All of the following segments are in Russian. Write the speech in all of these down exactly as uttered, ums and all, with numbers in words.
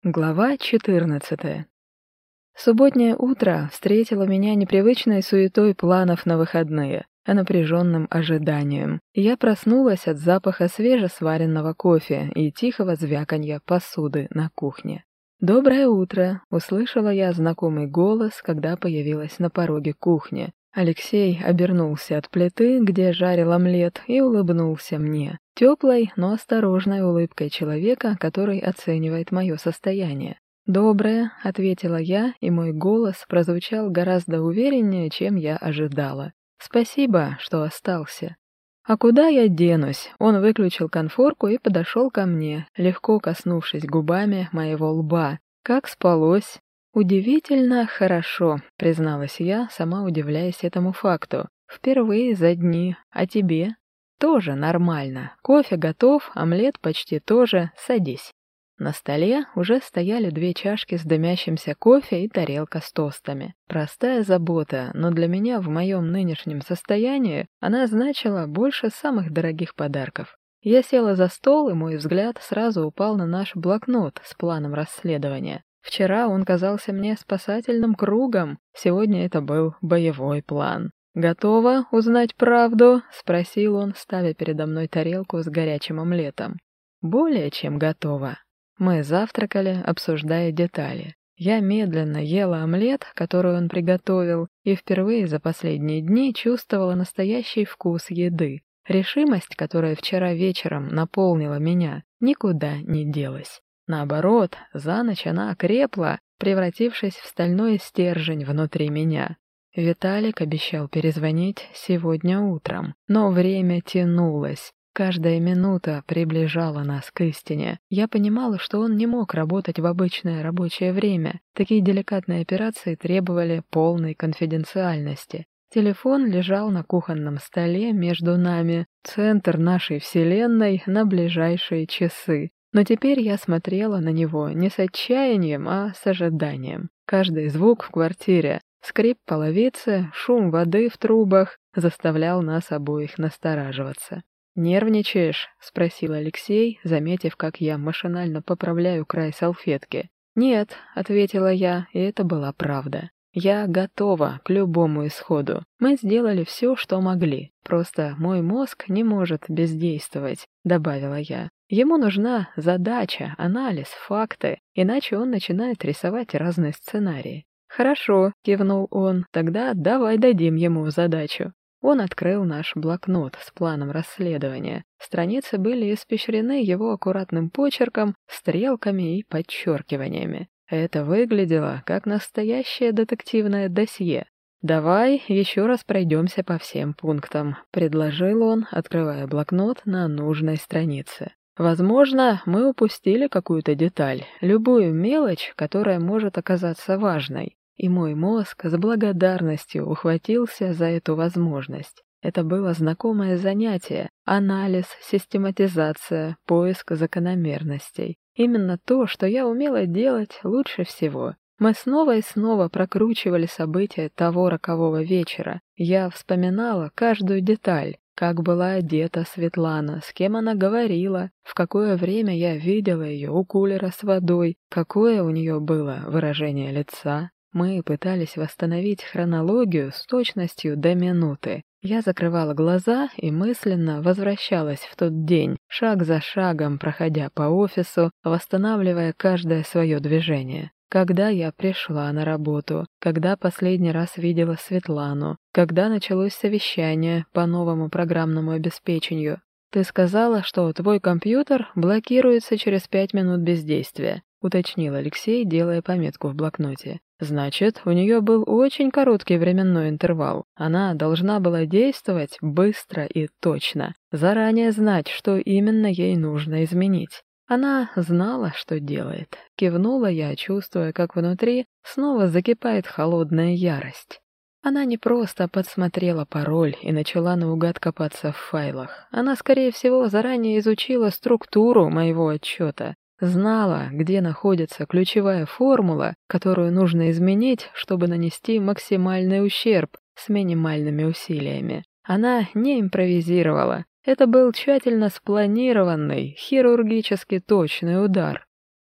Глава четырнадцатая. Субботнее утро встретило меня непривычной суетой планов на выходные, а напряженным ожиданием. Я проснулась от запаха свежесваренного кофе и тихого звяканья посуды на кухне. «Доброе утро!» — услышала я знакомый голос, когда появилась на пороге кухни. Алексей обернулся от плиты, где жарил омлет, и улыбнулся мне. Теплой, но осторожной улыбкой человека, который оценивает мое состояние. «Доброе», — ответила я, и мой голос прозвучал гораздо увереннее, чем я ожидала. «Спасибо, что остался». «А куда я денусь?» Он выключил конфорку и подошел ко мне, легко коснувшись губами моего лба. «Как спалось?» «Удивительно хорошо», — призналась я, сама удивляясь этому факту. «Впервые за дни. А тебе?» «Тоже нормально. Кофе готов, омлет почти тоже. Садись». На столе уже стояли две чашки с дымящимся кофе и тарелка с тостами. Простая забота, но для меня в моем нынешнем состоянии она значила больше самых дорогих подарков. Я села за стол, и мой взгляд сразу упал на наш блокнот с планом расследования. Вчера он казался мне спасательным кругом, сегодня это был боевой план. «Готова узнать правду?» — спросил он, ставя передо мной тарелку с горячим омлетом. «Более чем готова». Мы завтракали, обсуждая детали. Я медленно ела омлет, который он приготовил, и впервые за последние дни чувствовала настоящий вкус еды. Решимость, которая вчера вечером наполнила меня, никуда не делась. Наоборот, за ночь она окрепла, превратившись в стальной стержень внутри меня. Виталик обещал перезвонить сегодня утром, но время тянулось. Каждая минута приближала нас к истине. Я понимала, что он не мог работать в обычное рабочее время. Такие деликатные операции требовали полной конфиденциальности. Телефон лежал на кухонном столе между нами, центр нашей вселенной на ближайшие часы. Но теперь я смотрела на него не с отчаянием, а с ожиданием. Каждый звук в квартире, скрип половицы, шум воды в трубах заставлял нас обоих настораживаться. «Нервничаешь?» — спросил Алексей, заметив, как я машинально поправляю край салфетки. «Нет», — ответила я, и это была правда. «Я готова к любому исходу. Мы сделали все, что могли. Просто мой мозг не может бездействовать», — добавила я. «Ему нужна задача, анализ, факты, иначе он начинает рисовать разные сценарии». «Хорошо», — кивнул он, — «тогда давай дадим ему задачу». Он открыл наш блокнот с планом расследования. Страницы были испещрены его аккуратным почерком, стрелками и подчеркиваниями. Это выглядело как настоящее детективное досье. «Давай еще раз пройдемся по всем пунктам», — предложил он, открывая блокнот на нужной странице. «Возможно, мы упустили какую-то деталь, любую мелочь, которая может оказаться важной». И мой мозг с благодарностью ухватился за эту возможность. Это было знакомое занятие — анализ, систематизация, поиск закономерностей. Именно то, что я умела делать лучше всего. Мы снова и снова прокручивали события того рокового вечера. Я вспоминала каждую деталь, как была одета Светлана, с кем она говорила, в какое время я видела ее у кулера с водой, какое у нее было выражение лица. Мы пытались восстановить хронологию с точностью до минуты. Я закрывала глаза и мысленно возвращалась в тот день, шаг за шагом проходя по офису, восстанавливая каждое свое движение. Когда я пришла на работу, когда последний раз видела Светлану, когда началось совещание по новому программному обеспечению. «Ты сказала, что твой компьютер блокируется через пять минут бездействия», — уточнил Алексей, делая пометку в блокноте. «Значит, у нее был очень короткий временной интервал. Она должна была действовать быстро и точно, заранее знать, что именно ей нужно изменить». Она знала, что делает. Кивнула я, чувствуя, как внутри снова закипает холодная ярость. Она не просто подсмотрела пароль и начала наугад копаться в файлах. Она, скорее всего, заранее изучила структуру моего отчета. Знала, где находится ключевая формула, которую нужно изменить, чтобы нанести максимальный ущерб с минимальными усилиями. Она не импровизировала. Это был тщательно спланированный, хирургически точный удар.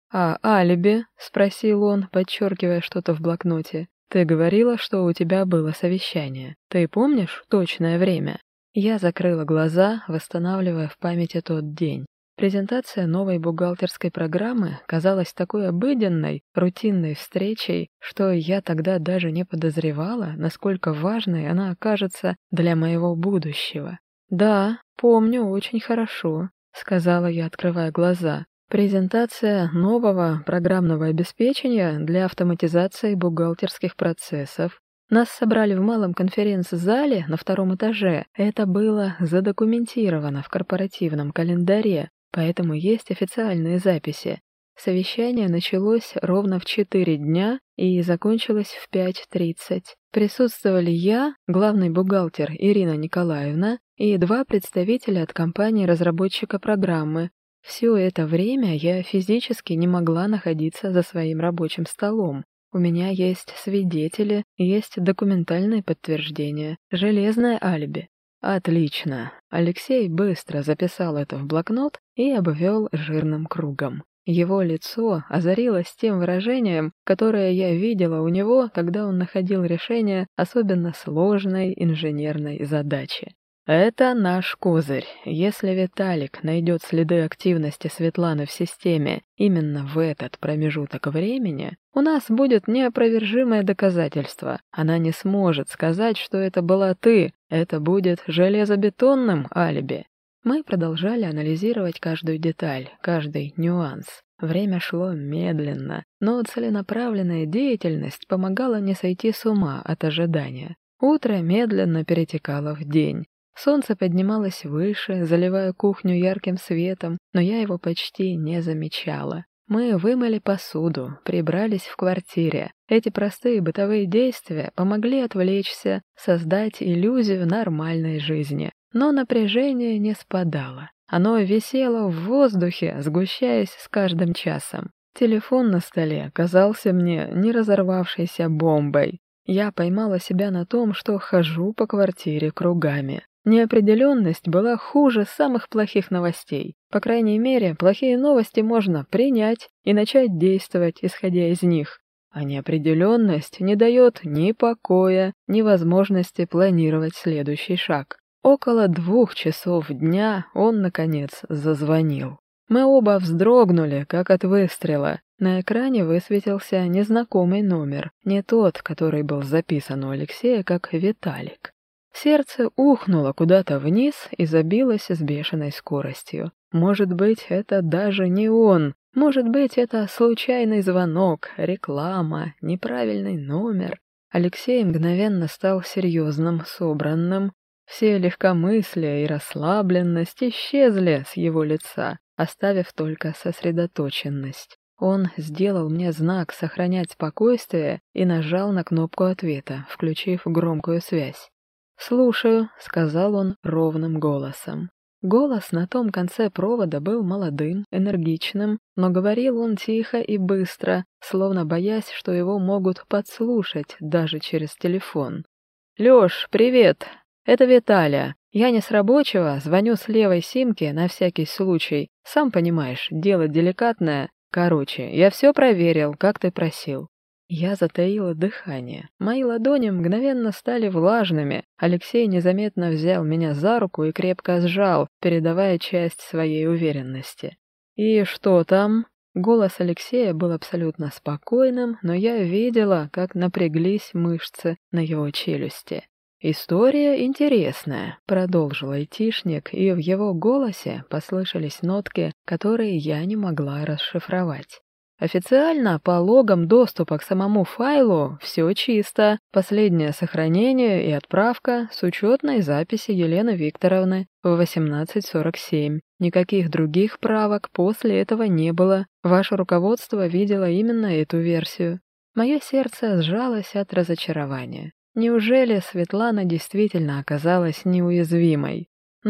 «А алиби?» — спросил он, подчеркивая что-то в блокноте. «Ты говорила, что у тебя было совещание. Ты помнишь точное время?» Я закрыла глаза, восстанавливая в памяти тот день. Презентация новой бухгалтерской программы казалась такой обыденной, рутинной встречей, что я тогда даже не подозревала, насколько важной она окажется для моего будущего. «Да, помню очень хорошо», — сказала я, открывая глаза. «Презентация нового программного обеспечения для автоматизации бухгалтерских процессов. Нас собрали в малом конференц-зале на втором этаже. Это было задокументировано в корпоративном календаре, поэтому есть официальные записи. Совещание началось ровно в четыре дня и закончилось в пять тридцать. Присутствовали я, главный бухгалтер Ирина Николаевна, и два представителя от компании-разработчика программы. Все это время я физически не могла находиться за своим рабочим столом. У меня есть свидетели, есть документальные подтверждения, железное алиби. Отлично. Алексей быстро записал это в блокнот и обвел жирным кругом. Его лицо озарилось тем выражением, которое я видела у него, когда он находил решение особенно сложной инженерной задачи. Это наш козырь. Если Виталик найдет следы активности Светланы в системе именно в этот промежуток времени, у нас будет неопровержимое доказательство. Она не сможет сказать, что это была ты. Это будет железобетонным алиби. Мы продолжали анализировать каждую деталь, каждый нюанс. Время шло медленно, но целенаправленная деятельность помогала не сойти с ума от ожидания. Утро медленно перетекало в день. Солнце поднималось выше, заливая кухню ярким светом, но я его почти не замечала. Мы вымыли посуду, прибрались в квартире. Эти простые бытовые действия помогли отвлечься, создать иллюзию нормальной жизни. Но напряжение не спадало. Оно висело в воздухе, сгущаясь с каждым часом. Телефон на столе казался мне не разорвавшейся бомбой. Я поймала себя на том, что хожу по квартире кругами. Неопределенность была хуже самых плохих новостей. По крайней мере, плохие новости можно принять и начать действовать, исходя из них. А неопределенность не дает ни покоя, ни возможности планировать следующий шаг. Около двух часов дня он, наконец, зазвонил. Мы оба вздрогнули, как от выстрела. На экране высветился незнакомый номер, не тот, который был записан у Алексея как Виталик. Сердце ухнуло куда-то вниз и забилось с бешеной скоростью. Может быть, это даже не он. Может быть, это случайный звонок, реклама, неправильный номер. Алексей мгновенно стал серьезным, собранным. Все легкомыслие и расслабленность исчезли с его лица, оставив только сосредоточенность. Он сделал мне знак сохранять спокойствие и нажал на кнопку ответа, включив громкую связь. «Слушаю», — сказал он ровным голосом. Голос на том конце провода был молодым, энергичным, но говорил он тихо и быстро, словно боясь, что его могут подслушать даже через телефон. «Лёш, привет! Это Виталя. Я не с рабочего, звоню с левой симки на всякий случай. Сам понимаешь, дело деликатное. Короче, я все проверил, как ты просил». Я затаила дыхание. Мои ладони мгновенно стали влажными. Алексей незаметно взял меня за руку и крепко сжал, передавая часть своей уверенности. «И что там?» Голос Алексея был абсолютно спокойным, но я видела, как напряглись мышцы на его челюсти. «История интересная», — продолжил айтишник, и в его голосе послышались нотки, которые я не могла расшифровать. Официально по логам доступа к самому файлу все чисто. Последнее сохранение и отправка с учетной записи Елены Викторовны в восемнадцать сорок семь. Никаких других правок после этого не было. Ваше руководство видело именно эту версию. Мое сердце сжалось от разочарования. Неужели Светлана действительно оказалась неуязвимой?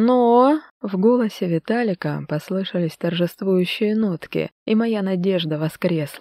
Но в голосе Виталика послышались торжествующие нотки, и моя надежда воскресла.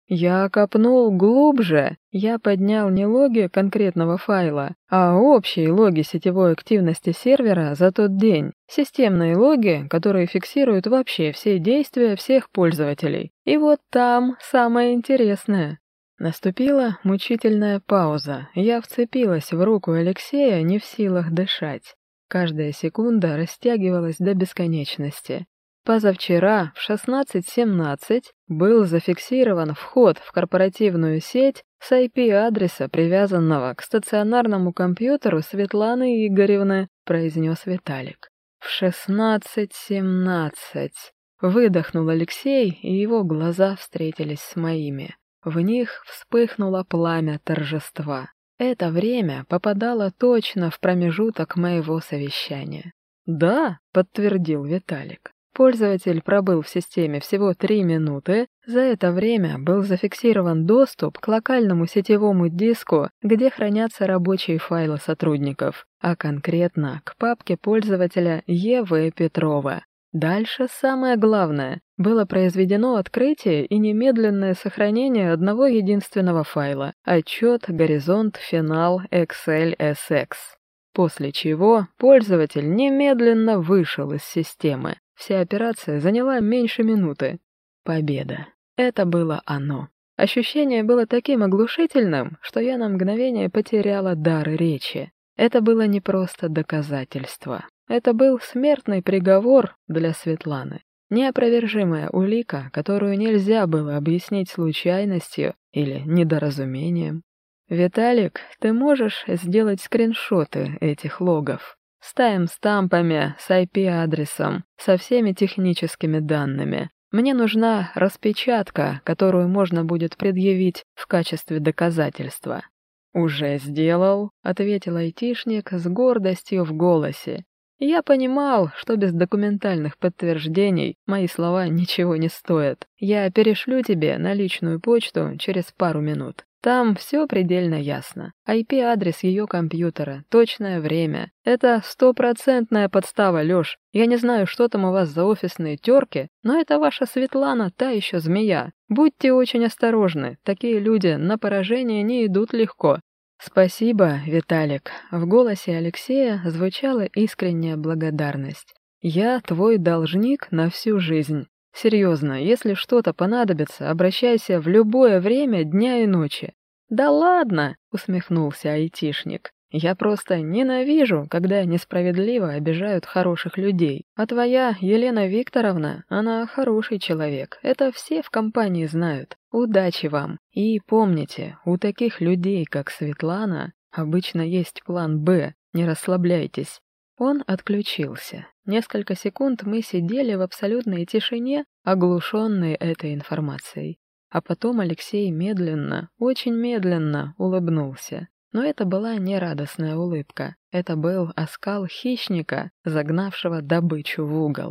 Я копнул глубже. Я поднял не логи конкретного файла, а общие логи сетевой активности сервера за тот день. Системные логи, которые фиксируют вообще все действия всех пользователей. И вот там самое интересное. Наступила мучительная пауза. Я вцепилась в руку Алексея, не в силах дышать. Каждая секунда растягивалась до бесконечности. Позавчера в шестнадцать семнадцать был зафиксирован вход в корпоративную сеть с ай пи-адреса, привязанного к стационарному компьютеру Светланы Игоревны, произнес Виталик. В шестнадцать семнадцать. Выдохнул Алексей, и его глаза встретились с моими. В них вспыхнуло пламя торжества. Это время попадало точно в промежуток моего совещания. «Да», — подтвердил Виталик. Пользователь пробыл в системе всего три минуты. За это время был зафиксирован доступ к локальному сетевому диску, где хранятся рабочие файлы сотрудников, а конкретно к папке пользователя Е В Петрова. Дальше самое главное. Было произведено открытие и немедленное сохранение одного единственного файла – отчет «Горизонт Финал Excel эс икс». После чего пользователь немедленно вышел из системы. Вся операция заняла меньше минуты. Победа. Это было оно. Ощущение было таким оглушительным, что я на мгновение потеряла дар речи. Это было не просто доказательство. Это был смертный приговор для Светланы. Неопровержимая улика, которую нельзя было объяснить случайностью или недоразумением. «Виталик, ты можешь сделать скриншоты этих логов? С таймстампами, с ай пи-адресом, со всеми техническими данными. Мне нужна распечатка, которую можно будет предъявить в качестве доказательства». «Уже сделал», — ответил айтишник с гордостью в голосе. Я понимал, что без документальных подтверждений мои слова ничего не стоят. Я перешлю тебе на личную почту через пару минут. Там все предельно ясно. ай пи-адрес ее компьютера, точное время. Это стопроцентная подстава, Лёш. Я не знаю, что там у вас за офисные терки, но это ваша Светлана, та еще змея. Будьте очень осторожны, такие люди на поражение не идут легко. «Спасибо, Виталик», — в голосе Алексея звучала искренняя благодарность. «Я твой должник на всю жизнь. Серьезно, если что-то понадобится, обращайся в любое время дня и ночи». «Да ладно», — усмехнулся айтишник. «Я просто ненавижу, когда несправедливо обижают хороших людей. А твоя Елена Викторовна, она хороший человек. Это все в компании знают. Удачи вам. И помните, у таких людей, как Светлана, обычно есть план «Б». Не расслабляйтесь». Он отключился. Несколько секунд мы сидели в абсолютной тишине, оглушенные этой информацией. А потом Алексей медленно, очень медленно улыбнулся. Но это была не радостная улыбка. Это был оскал хищника, загнавшего добычу в угол.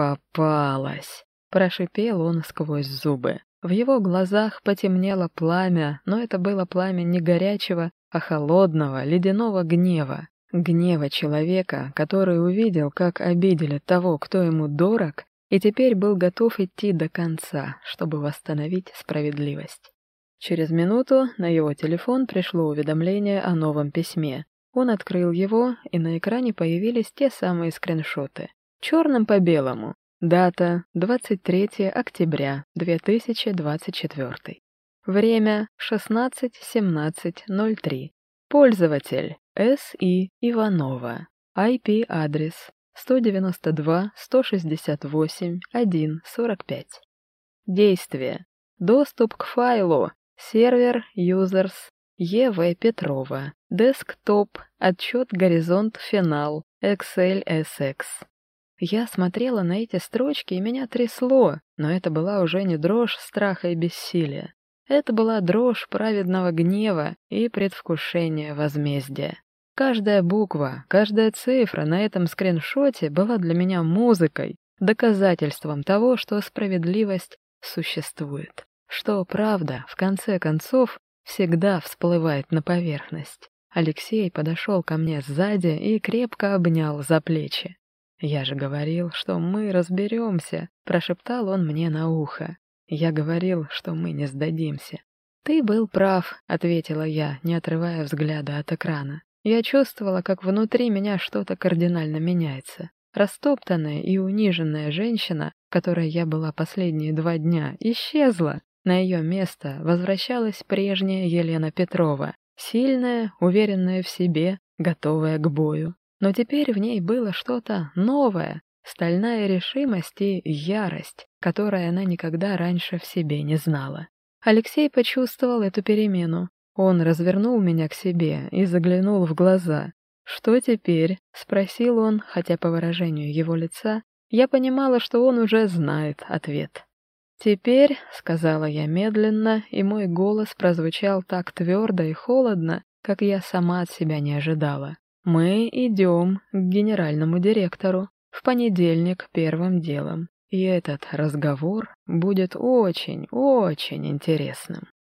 «Попалась!» – прошипел он сквозь зубы. В его глазах потемнело пламя, но это было пламя не горячего, а холодного, ледяного гнева. Гнева человека, который увидел, как обидели того, кто ему дорог, и теперь был готов идти до конца, чтобы восстановить справедливость. Через минуту на его телефон пришло уведомление о новом письме. Он открыл его, и на экране появились те самые скриншоты. Черным по белому. Дата двадцать третьего октября две тысячи двадцать четвёртый. Время шестнадцать семнадцать ноль три. Пользователь С И Иванова. ай пи-адрес сто девяносто два сто шестьдесят восемь один сорок пять. Действие. Доступ к файлу. Сервер Users Е В Петрова. Десктоп. Отчет Горизонт Финал Excel эс икс. Я смотрела на эти строчки, и меня трясло, но это была уже не дрожь страха и бессилия. Это была дрожь праведного гнева и предвкушения возмездия. Каждая буква, каждая цифра на этом скриншоте была для меня музыкой, доказательством того, что справедливость существует, что правда, в конце концов, всегда всплывает на поверхность. Алексей подошел ко мне сзади и крепко обнял за плечи. «Я же говорил, что мы разберемся», — прошептал он мне на ухо. Я говорил, что мы не сдадимся. «Ты был прав», — ответила я, не отрывая взгляда от экрана. Я чувствовала, как внутри меня что-то кардинально меняется. Растоптанная и униженная женщина, которой я была последние два дня, исчезла. На ее место возвращалась прежняя Елена Петрова, сильная, уверенная в себе, готовая к бою. Но теперь в ней было что-то новое, стальная решимость и ярость, которой она никогда раньше в себе не знала. Алексей почувствовал эту перемену. Он развернул меня к себе и заглянул в глаза. «Что теперь?» — спросил он, хотя по выражению его лица я понимала, что он уже знает ответ. «Теперь», — сказала я медленно, и мой голос прозвучал так твердо и холодно, как я сама от себя не ожидала. «Мы идем к генеральному директору в понедельник первым делом, и этот разговор будет очень, очень интересным».